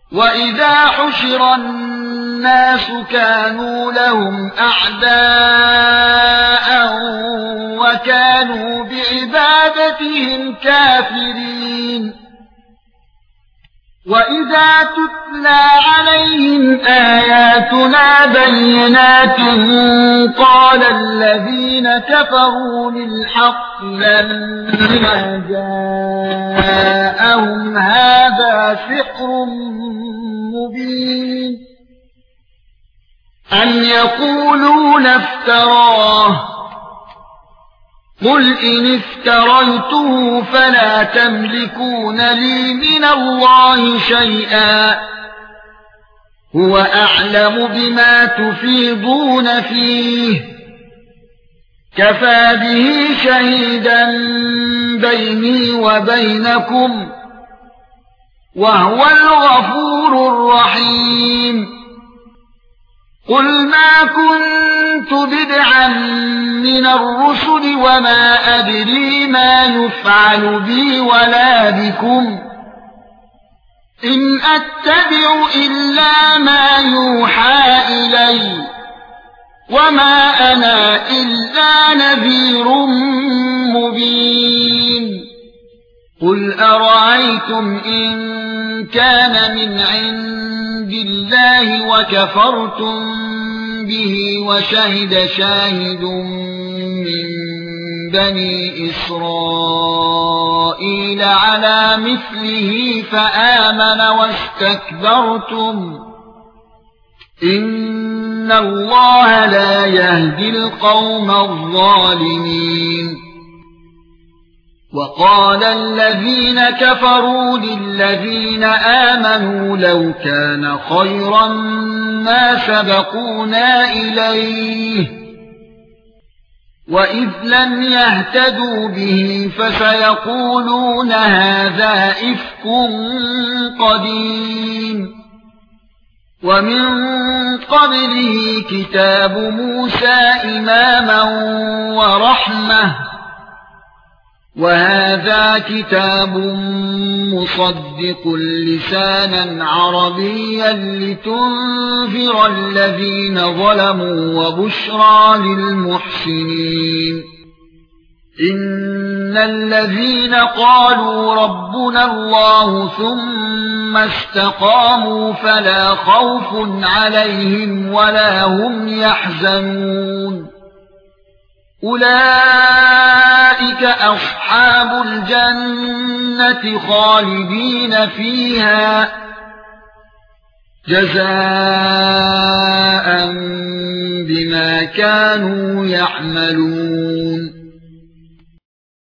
وَإِذَا حُشِرَ النَّاسُ كَانُوا لَهُمْ أَعْدَاءً وَكَانُوا بِعِبَادَتِهِمْ كَافِرِينَ وَإِذَا تُتْلَى عَلَيْهِمْ آيَاتُنَا بَيِّنَاتٍ قَالَ الَّذِينَ كَفَرُوا لِلْحَقِّ لَمَّا جَاءَهُمْ هَذَا سِحْرٌ مُبِينٌ أَمْ يَقُولُونَ افْتَرَاهُ قُلْ إِنِ افْتَرَيْتُهُ فَلَا تَمْلِكُونَ لِي مِنَ اللَّهِ شَيْئًا هُوَ أَعْلَمُ بِمَا تُفِيضُونَ فِيهِ كَفَى بِهِ شَهِيدًا بَيْنِي وَبَيْنَكُمْ وَهُوَ الْغَفُورُ الرَّحِيمُ قُلْ مَا كُنتُ بِدْعًا مِنَ الرُّسُلِ وَمَا أَدْرِي مَا يُفْعَلُ بِي وَلَا بِكُمْ إِنْ أَتَّبِعُ إِلَّا مَا يُوحَى إِلَيَّ وَمَا أَنَا إِلَّا نَذِيرٌ مُبِينٌ قُلْ أَرَأَيْتُمْ إِن كَانَ مِنْ عِندِ اللَّهِ وَكَفَرْتُمْ بِهِ وَشَهِدَ شَاهِدٌ مِنْ بَنِي إِسْرَائِيلَ عَلَى مِثْلِهِ فَآمَنَ وَاسْتَكْبَرْتُمْ إِنَّ اللَّهَ لَا يَهْدِي الْقَوْمَ الظَّالِمِينَ وَقَالَ الَّذِينَ كَفَرُوا لِلَّذِينَ آمَنُوا لَوْ كَانَ خَيْرًا مَا سَبَقُونَا إِلَيْهِ وَإِذْ لَمْ يَهْتَدُوا بِهِ فَسَيَقُولُونَ هَذَا إِفْكٌ قَدِيمٌ وَمِن قَبْلِهِ كِتَابُ مُوسَى إِمَامًا وَرَحْمَةً وَهَذَا كِتَابٌ مُصَدِّقٌ لِسَانًا عَرَبِيًّا لِتُنذِرَ الَّذِينَ ظَلَمُوا وَبُشْرَى لِلْمُحْسِنِينَ إِنَّ الَّذِينَ قَالُوا رَبُّنَا اللَّهُ ثُمَّ اسْتَقَامُوا فَلَا خَوْفٌ عَلَيْهِمْ وَلَا هُمْ يَحْزَنُونَ أُولَئِكَ أَصْحَابُ الْجَنَّةِ خَالِدِينَ فِيهَا جَزَاءً بِمَا كَانُوا يَعْمَلُونَ